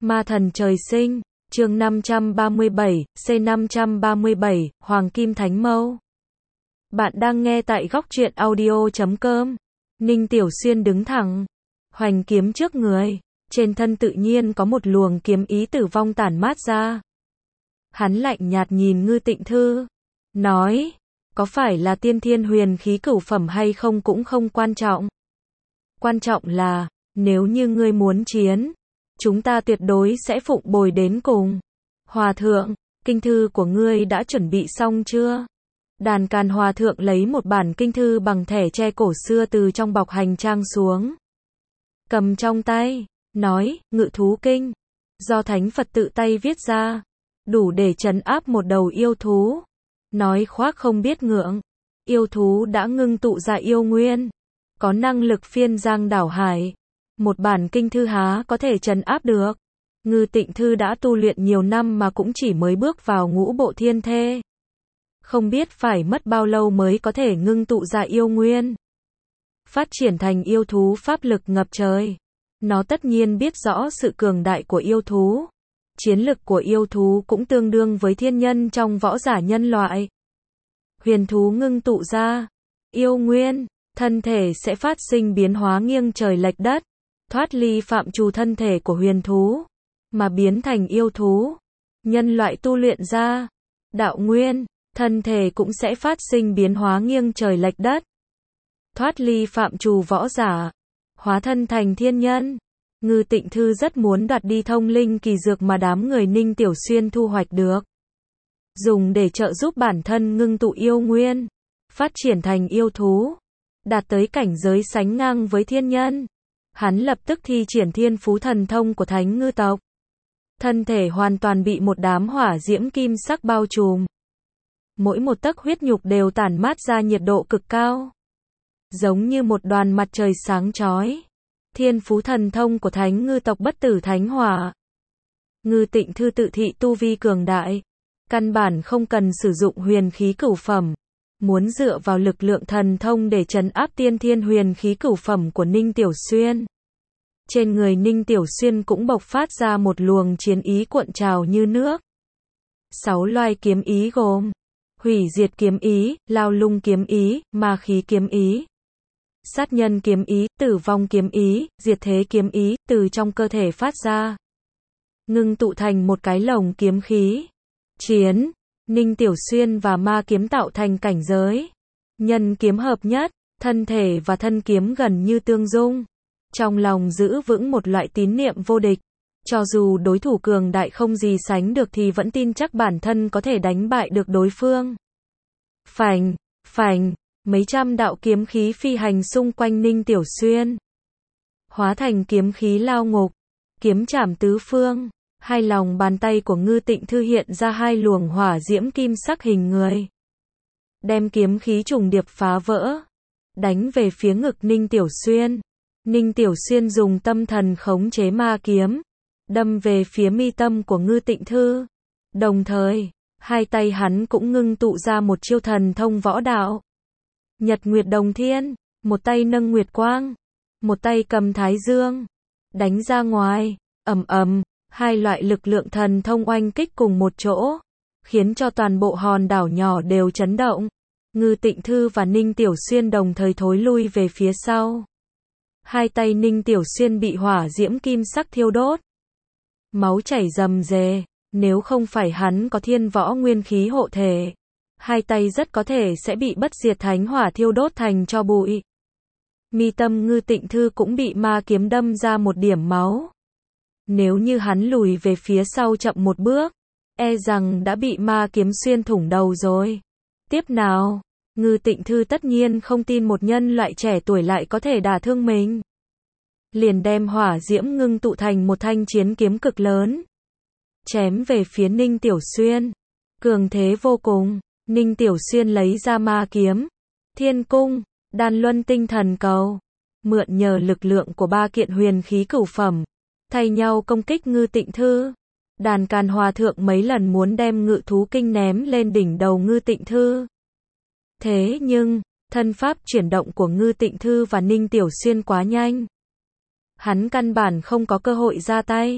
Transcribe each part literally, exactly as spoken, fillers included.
Ma thần trời sinh, chương năm trăm ba mươi bảy, C năm trăm ba mươi bảy, Hoàng Kim Thánh Mâu. Bạn đang nghe tại góc truyện audio chấm com. Ninh Tiểu Xuyên đứng thẳng, hoành kiếm trước người, trên thân tự nhiên có một luồng kiếm ý tử vong tản mát ra. Hắn lạnh nhạt nhìn Ngư Tịnh Thư, nói, có phải là tiên thiên huyền khí cửu phẩm hay không cũng không quan trọng. Quan trọng là, nếu như ngươi muốn chiến, chúng ta tuyệt đối sẽ phụng bồi đến cùng. Hòa thượng, kinh thư của ngươi đã chuẩn bị xong chưa? Đàn Càn Hòa thượng lấy một bản kinh thư bằng thẻ tre cổ xưa từ trong bọc hành trang xuống, cầm trong tay, nói, Ngự Thú Kinh, do Thánh Phật tự tay viết ra, đủ để trấn áp một đầu yêu thú. Nói khoác không biết ngượng, yêu thú đã ngưng tụ ra yêu nguyên, có năng lực phiên giang đảo hải. Một bản kinh thư há có thể trấn áp được. Ngư Tịnh Thư đã tu luyện nhiều năm mà cũng chỉ mới bước vào ngũ bộ thiên thê. Không biết phải mất bao lâu mới có thể ngưng tụ ra yêu nguyên, phát triển thành yêu thú pháp lực ngập trời. Nó tất nhiên biết rõ sự cường đại của yêu thú. Chiến lực của yêu thú cũng tương đương với thiên nhân trong võ giả nhân loại. Huyền thú ngưng tụ ra yêu nguyên, thân thể sẽ phát sinh biến hóa nghiêng trời lệch đất, thoát ly phạm trù thân thể của huyền thú, mà biến thành yêu thú. Nhân loại tu luyện ra đạo nguyên, thân thể cũng sẽ phát sinh biến hóa nghiêng trời lệch đất, thoát ly phạm trù võ giả, hóa thân thành thiên nhân. Ngư Tịnh Thư rất muốn đoạt đi thông linh kỳ dược mà đám người Ninh Tiểu Xuyên thu hoạch được, dùng để trợ giúp bản thân ngưng tụ yêu nguyên, phát triển thành yêu thú, đạt tới cảnh giới sánh ngang với thiên nhân. Hắn lập tức thi triển thiên phú thần thông của Thánh Ngư tộc. Thân thể hoàn toàn bị một đám hỏa diễm kim sắc bao trùm. Mỗi một tấc huyết nhục đều tản mát ra nhiệt độ cực cao, giống như một đoàn mặt trời sáng chói. Thiên phú thần thông của Thánh Ngư tộc bất tử thánh hỏa. Ngư Tịnh Thư tự thị tu vi cường đại, căn bản không cần sử dụng huyền khí cửu phẩm. Muốn dựa vào lực lượng thần thông để trấn áp tiên thiên huyền khí cửu phẩm của Ninh Tiểu Xuyên. Trên người Ninh Tiểu Xuyên cũng bộc phát ra một luồng chiến ý cuộn trào như nước. Sáu loài kiếm ý gồm hủy diệt kiếm ý, lao lung kiếm ý, ma khí kiếm ý, sát nhân kiếm ý, tử vong kiếm ý, diệt thế kiếm ý, từ trong cơ thể phát ra, ngưng tụ thành một cái lồng kiếm khí. Chiến, Ninh Tiểu Xuyên và ma kiếm tạo thành cảnh giới nhân kiếm hợp nhất, thân thể và thân kiếm gần như tương dung. Trong lòng giữ vững một loại tín niệm vô địch, cho dù đối thủ cường đại không gì sánh được thì vẫn tin chắc bản thân có thể đánh bại được đối phương. Phành, phành, mấy trăm đạo kiếm khí phi hành xung quanh Ninh Tiểu Xuyên, hóa thành kiếm khí lao ngục, kiếm trảm tứ phương. Hai lòng bàn tay của Ngư Tịnh Thư hiện ra hai luồng hỏa diễm kim sắc hình người, đem kiếm khí trùng điệp phá vỡ, đánh về phía ngực Ninh Tiểu Xuyên. Ninh Tiểu Xuyên dùng tâm thần khống chế ma kiếm, đâm về phía mi tâm của Ngư Tịnh Thư. Đồng thời, hai tay hắn cũng ngưng tụ ra một chiêu thần thông võ đạo. Nhật Nguyệt Đồng Thiên, một tay nâng Nguyệt Quang, một tay cầm Thái Dương, đánh ra ngoài, ầm ầm. Hai loại lực lượng thần thông oanh kích cùng một chỗ, khiến cho toàn bộ hòn đảo nhỏ đều chấn động. Ngư Tịnh Thư và Ninh Tiểu Xuyên đồng thời thối lui về phía sau. Hai tay Ninh Tiểu Xuyên bị hỏa diễm kim sắc thiêu đốt, máu chảy rầm rề. Nếu không phải hắn có thiên võ nguyên khí hộ thể, hai tay rất có thể sẽ bị bất diệt thánh hỏa thiêu đốt thành tro bụi. Mi tâm Ngư Tịnh Thư cũng bị ma kiếm đâm ra một điểm máu. Nếu như hắn lùi về phía sau chậm một bước, e rằng đã bị ma kiếm xuyên thủng đầu rồi. Tiếp nào, Ngư Tịnh Thư tất nhiên không tin một nhân loại trẻ tuổi lại có thể đả thương mình. Liền đem hỏa diễm ngưng tụ thành một thanh chiến kiếm cực lớn, chém về phía Ninh Tiểu Xuyên. Cường thế vô cùng, Ninh Tiểu Xuyên lấy ra ma kiếm, thiên cung, đan luân tinh thần cầu, mượn nhờ lực lượng của ba kiện huyền khí cửu phẩm, thay nhau công kích Ngư Tịnh Thư. Đàn Càn Hòa thượng mấy lần muốn đem Ngự Thú Kinh ném lên đỉnh đầu Ngư Tịnh Thư. Thế nhưng, thân pháp chuyển động của Ngư Tịnh Thư và Ninh Tiểu Xuyên quá nhanh. Hắn căn bản không có cơ hội ra tay.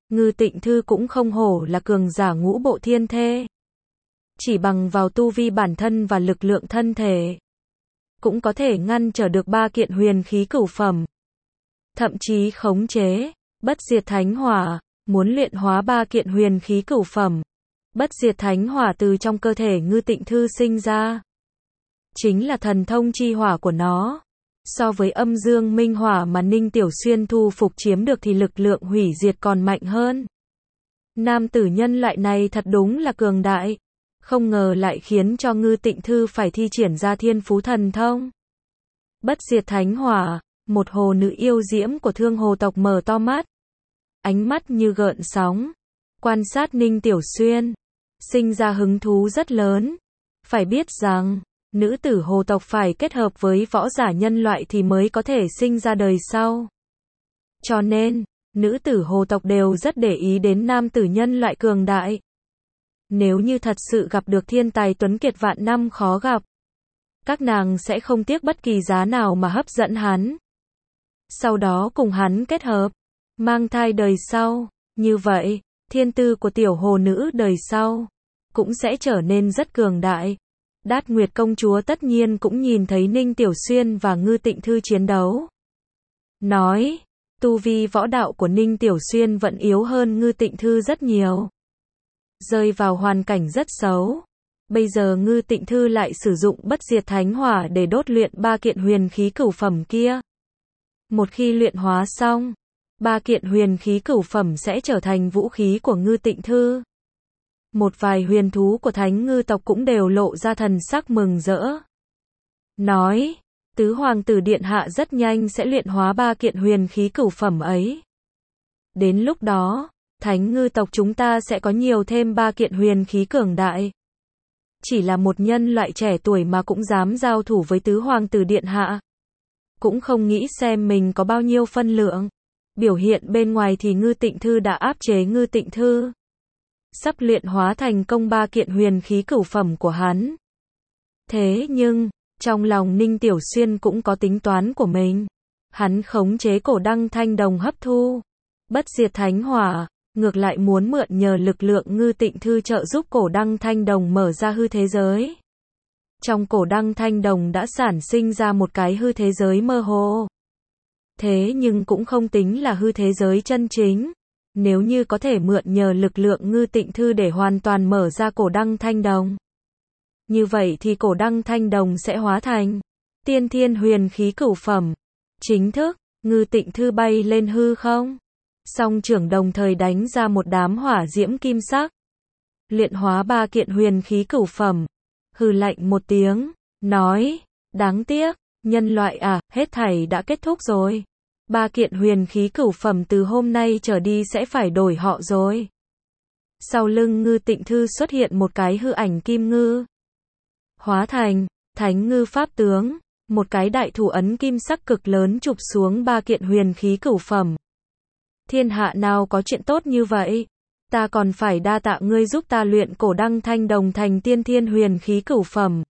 Ngư Tịnh Thư cũng không hổ là cường giả ngũ bộ thiên thê. Chỉ bằng vào tu vi bản thân và lực lượng thân thể, cũng có thể ngăn trở được ba kiện huyền khí cửu phẩm. Thậm chí khống chế, bất diệt thánh hỏa, muốn luyện hóa ba kiện huyền khí cửu phẩm. Bất diệt thánh hỏa từ trong cơ thể Ngư Tịnh Thư sinh ra. Chính là thần thông chi hỏa của nó. So với âm dương minh hỏa mà Ninh Tiểu Xuyên thu phục chiếm được thì lực lượng hủy diệt còn mạnh hơn. Nam tử nhân loại này thật đúng là cường đại. Không ngờ lại khiến cho Ngư Tịnh Thư phải thi triển ra thiên phú thần thông. Bất diệt thánh hỏa, một hồ nữ yêu diễm của Thương Hồ tộc mở to mắt. Ánh mắt như gợn sóng. Quan sát Ninh Tiểu Xuyên. Sinh ra hứng thú rất lớn. Phải biết rằng, nữ tử hồ tộc phải kết hợp với võ giả nhân loại thì mới có thể sinh ra đời sau. Cho nên, nữ tử hồ tộc đều rất để ý đến nam tử nhân loại cường đại. Nếu như thật sự gặp được thiên tài tuấn kiệt vạn năm khó gặp, các nàng sẽ không tiếc bất kỳ giá nào mà hấp dẫn hắn. Sau đó cùng hắn kết hợp, mang thai đời sau. Như vậy, thiên tư của tiểu hồ nữ đời sau cũng sẽ trở nên rất cường đại. Đát Nguyệt công chúa tất nhiên cũng nhìn thấy Ninh Tiểu Xuyên và Ngư Tịnh Thư chiến đấu. Nói, tu vi võ đạo của Ninh Tiểu Xuyên vẫn yếu hơn Ngư Tịnh Thư rất nhiều. Rơi vào hoàn cảnh rất xấu. Bây giờ Ngư Tịnh Thư lại sử dụng bất diệt thánh hỏa để đốt luyện ba kiện huyền khí cửu phẩm kia. Một khi luyện hóa xong, ba kiện huyền khí cửu phẩm sẽ trở thành vũ khí của Ngư Tịnh Thư. Một vài huyền thú của Thánh Ngư tộc cũng đều lộ ra thần sắc mừng rỡ. Nói, tứ hoàng tử điện hạ rất nhanh sẽ luyện hóa ba kiện huyền khí cửu phẩm ấy. Đến lúc đó, Thánh Ngư tộc chúng ta sẽ có nhiều thêm ba kiện huyền khí cường đại. Chỉ là một nhân loại trẻ tuổi mà cũng dám giao thủ với tứ hoàng tử điện hạ. Cũng không nghĩ xem mình có bao nhiêu phân lượng. Biểu hiện bên ngoài thì Ngư Tịnh Thư đã áp chế Ngư Tịnh Thư. Sắp luyện hóa thành công ba kiện huyền khí cửu phẩm của hắn. Thế nhưng, trong lòng Ninh Tiểu Xuyên cũng có tính toán của mình. Hắn khống chế cổ đăng thanh đồng hấp thu bất diệt thánh hỏa, ngược lại muốn mượn nhờ lực lượng Ngư Tịnh Thư trợ giúp cổ đăng thanh đồng mở ra hư thế giới. Trong cổ đăng thanh đồng đã sản sinh ra một cái hư thế giới mơ hồ. Thế nhưng cũng không tính là hư thế giới chân chính. Nếu như có thể mượn nhờ lực lượng Ngư Tịnh Thư để hoàn toàn mở ra cổ đăng thanh đồng, như vậy thì cổ đăng thanh đồng sẽ hóa thành tiên thiên huyền khí cửu phẩm. Chính thức, Ngư Tịnh Thư bay lên hư không. Song trưởng đồng thời đánh ra một đám hỏa diễm kim sắc. Luyện hóa ba kiện huyền khí cửu phẩm. Hừ lạnh một tiếng, nói, đáng tiếc, nhân loại à, hết thảy đã kết thúc rồi. Ba kiện huyền khí cửu phẩm từ hôm nay trở đi sẽ phải đổi họ rồi. Sau lưng Ngư Tịnh Thư xuất hiện một cái hư ảnh kim ngư. Hóa thành, Thánh Ngư Pháp Tướng, một cái đại thủ ấn kim sắc cực lớn chụp xuống ba kiện huyền khí cửu phẩm. Thiên hạ nào có chuyện tốt như vậy? Ta còn phải đa tạ ngươi giúp ta luyện cổ đăng thanh đồng thành tiên thiên huyền khí cửu phẩm.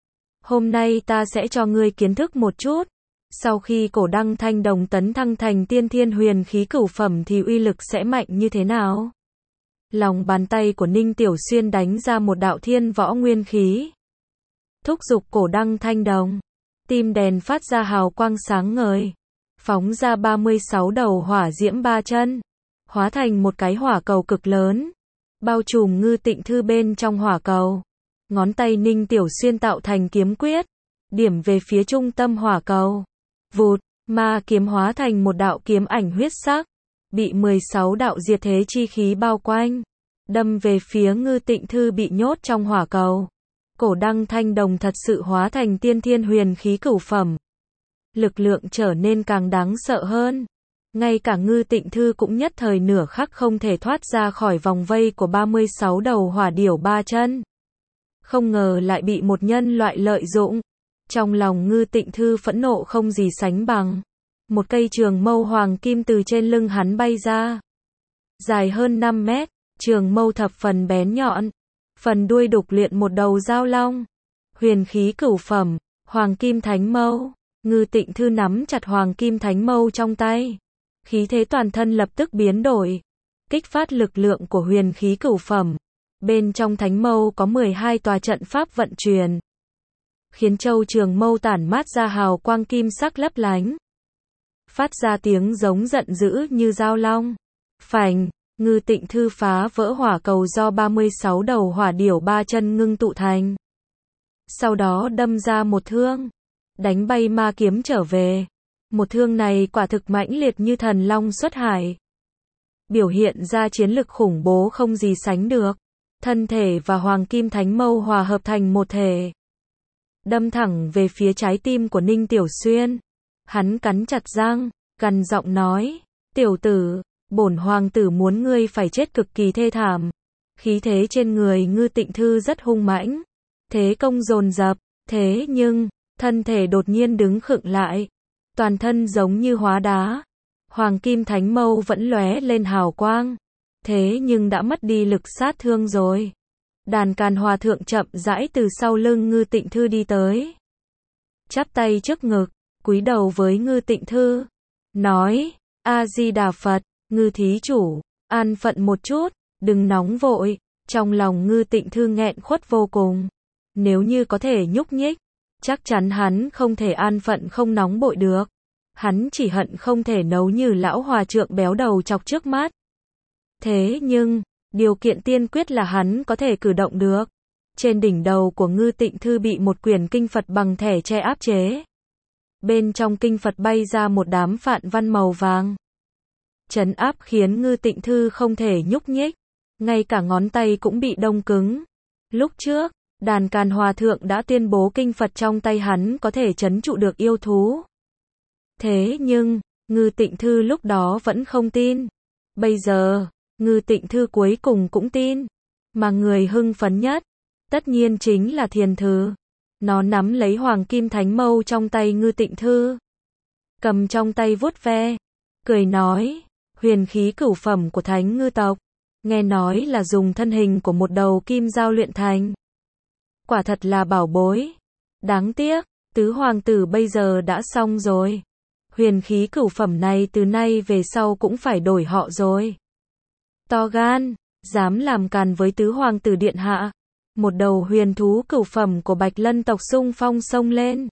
Hôm nay ta sẽ cho ngươi kiến thức một chút. Sau khi cổ đăng thanh đồng tấn thăng thành tiên thiên huyền khí cửu phẩm thì uy lực sẽ mạnh như thế nào? Lòng bàn tay của Ninh Tiểu Xuyên đánh ra một đạo thiên võ nguyên khí. Thúc giục cổ đăng thanh đồng. Tim đèn phát ra hào quang sáng ngời. Phóng ra ba mươi sáu đầu hỏa diễm ba chân. Hóa thành một cái hỏa cầu cực lớn. Bao trùm Ngư Tịnh Thư bên trong hỏa cầu. Ngón tay Ninh Tiểu Xuyên tạo thành kiếm quyết. Điểm về phía trung tâm hỏa cầu. Vụt, ma kiếm hóa thành một đạo kiếm ảnh huyết sắc. Bị mười sáu đạo diệt thế chi khí bao quanh. Đâm về phía Ngư Tịnh Thư bị nhốt trong hỏa cầu. Cổ đăng thanh đồng thật sự hóa thành tiên thiên huyền khí cửu phẩm. Lực lượng trở nên càng đáng sợ hơn. Ngay cả Ngư Tịnh Thư cũng nhất thời nửa khắc không thể thoát ra khỏi vòng vây của ba mươi sáu đầu hỏa điểu ba chân. Không ngờ lại bị một nhân loại lợi dụng. Trong lòng Ngư Tịnh Thư phẫn nộ không gì sánh bằng. Một cây trường mâu hoàng kim từ trên lưng hắn bay ra. Dài hơn năm mét, trường mâu thập phần bén nhọn. Phần đuôi đục luyện một đầu dao long. Huyền khí cửu phẩm, hoàng kim thánh mâu. Ngư Tịnh Thư nắm chặt hoàng kim thánh mâu trong tay. Khí thế toàn thân lập tức biến đổi. kích phát lực lượng của huyền khí cửu phẩm. Bên trong thánh mâu có mười hai tòa trận pháp vận chuyển, khiến châu trường mâu tản mát ra hào quang kim sắc lấp lánh, phát ra tiếng giống giận dữ như dao long. Phành, Ngư Tịnh Thư phá vỡ hỏa cầu do ba mươi sáu đầu hỏa điểu ba chân ngưng tụ thành. Sau đó đâm ra một thương, đánh bay ma kiếm trở về. Một thương này quả thực mãnh liệt như thần long xuất hải, biểu hiện ra chiến lực khủng bố không gì sánh được. Thân thể và hoàng kim thánh mâu hòa hợp thành một thể, đâm thẳng về phía trái tim của Ninh Tiểu Xuyên. Hắn cắn chặt răng, gằn giọng nói, tiểu tử, bổn hoàng tử muốn ngươi phải chết cực kỳ thê thảm. Khí thế trên người Ngư Tịnh Thư rất hung mãnh, thế công dồn dập, thế nhưng, thân thể đột nhiên đứng khựng lại, toàn thân giống như hóa đá. Hoàng kim thánh mâu vẫn lóe lên hào quang, thế nhưng đã mất đi lực sát thương rồi. Đàn Càn Hòa Thượng chậm rãi từ sau lưng Ngư Tịnh Thư đi tới, chắp tay trước ngực, cúi đầu với Ngư Tịnh Thư, nói, A-di-đà Phật, Ngư thí chủ, an phận một chút, đừng nóng vội. Trong lòng Ngư Tịnh Thư nghẹn khuất vô cùng, nếu như có thể nhúc nhích, chắc chắn hắn không thể an phận không nóng vội được. Hắn chỉ hận không thể nấu như lão hòa trượng béo đầu chọc trước mắt. Thế nhưng, điều kiện tiên quyết là hắn có thể cử động được. Trên đỉnh đầu của Ngư Tịnh Thư bị một quyển kinh Phật bằng thẻ tre áp chế. Bên trong kinh Phật bay ra một đám phạn văn màu vàng, trấn áp khiến Ngư Tịnh Thư không thể nhúc nhích, ngay cả ngón tay cũng bị đông cứng. Lúc trước, Đàn Càn Hòa Thượng đã tuyên bố kinh Phật trong tay hắn có thể trấn trụ được yêu thú. Thế nhưng, Ngư Tịnh Thư lúc đó vẫn không tin. Bây giờ, Ngư Tịnh Thư cuối cùng cũng tin. Mà người hưng phấn nhất, tất nhiên chính là Thiền Thư. Nó nắm lấy hoàng kim thánh mâu trong tay Ngư Tịnh Thư, cầm trong tay vuốt ve, cười nói, huyền khí cửu phẩm của thánh ngư tộc, nghe nói là dùng thân hình của một đầu kim dao luyện thành. Quả thật là bảo bối. Đáng tiếc, tứ hoàng tử bây giờ đã xong rồi. Huyền khí cửu phẩm này từ nay về sau cũng phải đổi họ rồi. To gan, dám làm càn với tứ hoàng tử điện hạ. Một đầu huyền thú cửu phẩm của Bạch Lân tộc xung phong xông lên,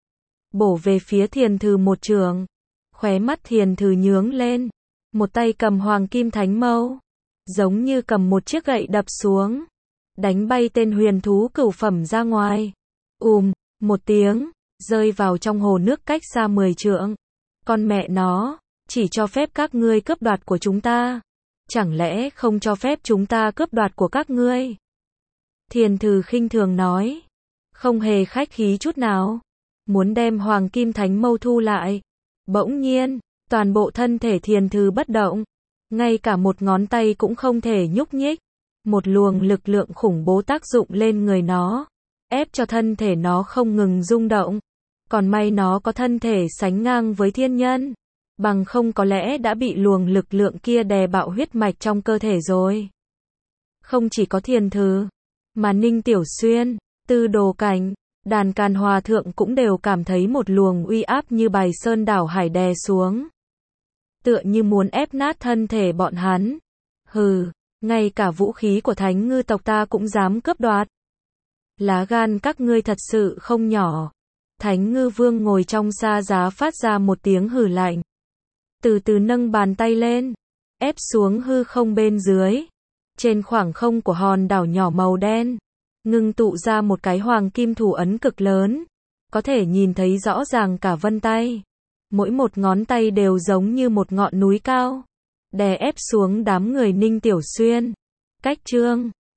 bổ về phía Thiền Thư một trường. Khóe mắt Thiền Thư nhướng lên, một tay cầm hoàng kim thánh mâu, giống như cầm một chiếc gậy đập xuống, đánh bay tên huyền thú cửu phẩm ra ngoài. Ùm, một tiếng, rơi vào trong hồ nước cách xa mười trượng. Con mẹ nó, chỉ cho phép các ngươi cướp đoạt của chúng ta, chẳng lẽ không cho phép chúng ta cướp đoạt của các ngươi? Thiền Thư khinh thường nói, không hề khách khí chút nào, muốn đem hoàng kim thánh mâu thu lại. Bỗng nhiên, toàn bộ thân thể Thiền Thư bất động, ngay cả một ngón tay cũng không thể nhúc nhích. Một luồng lực lượng khủng bố tác dụng lên người nó, ép cho thân thể nó không ngừng rung động. Còn may nó có thân thể sánh ngang với thiên nhân, bằng không có lẽ đã bị luồng lực lượng kia đè bạo huyết mạch trong cơ thể rồi. Không chỉ có Thiền Thư, mà Ninh Tiểu Xuyên, Tư Đồ Cảnh, Đàn Càn Hòa Thượng cũng đều cảm thấy một luồng uy áp như bài sơn đảo hải đè xuống, tựa như muốn ép nát thân thể bọn hắn. Hừ, ngay cả vũ khí của thánh ngư tộc ta cũng dám cướp đoạt. Lá gan các ngươi thật sự không nhỏ. Thánh ngư vương ngồi trong sa giá phát ra một tiếng hừ lạnh, từ từ nâng bàn tay lên, ép xuống hư không bên dưới. Trên khoảng không của hòn đảo nhỏ màu đen, ngưng tụ ra một cái hoàng kim thủ ấn cực lớn, có thể nhìn thấy rõ ràng cả vân tay. Mỗi một ngón tay đều giống như một ngọn núi cao, đè ép xuống đám người Ninh Tiểu Xuyên. Cách chương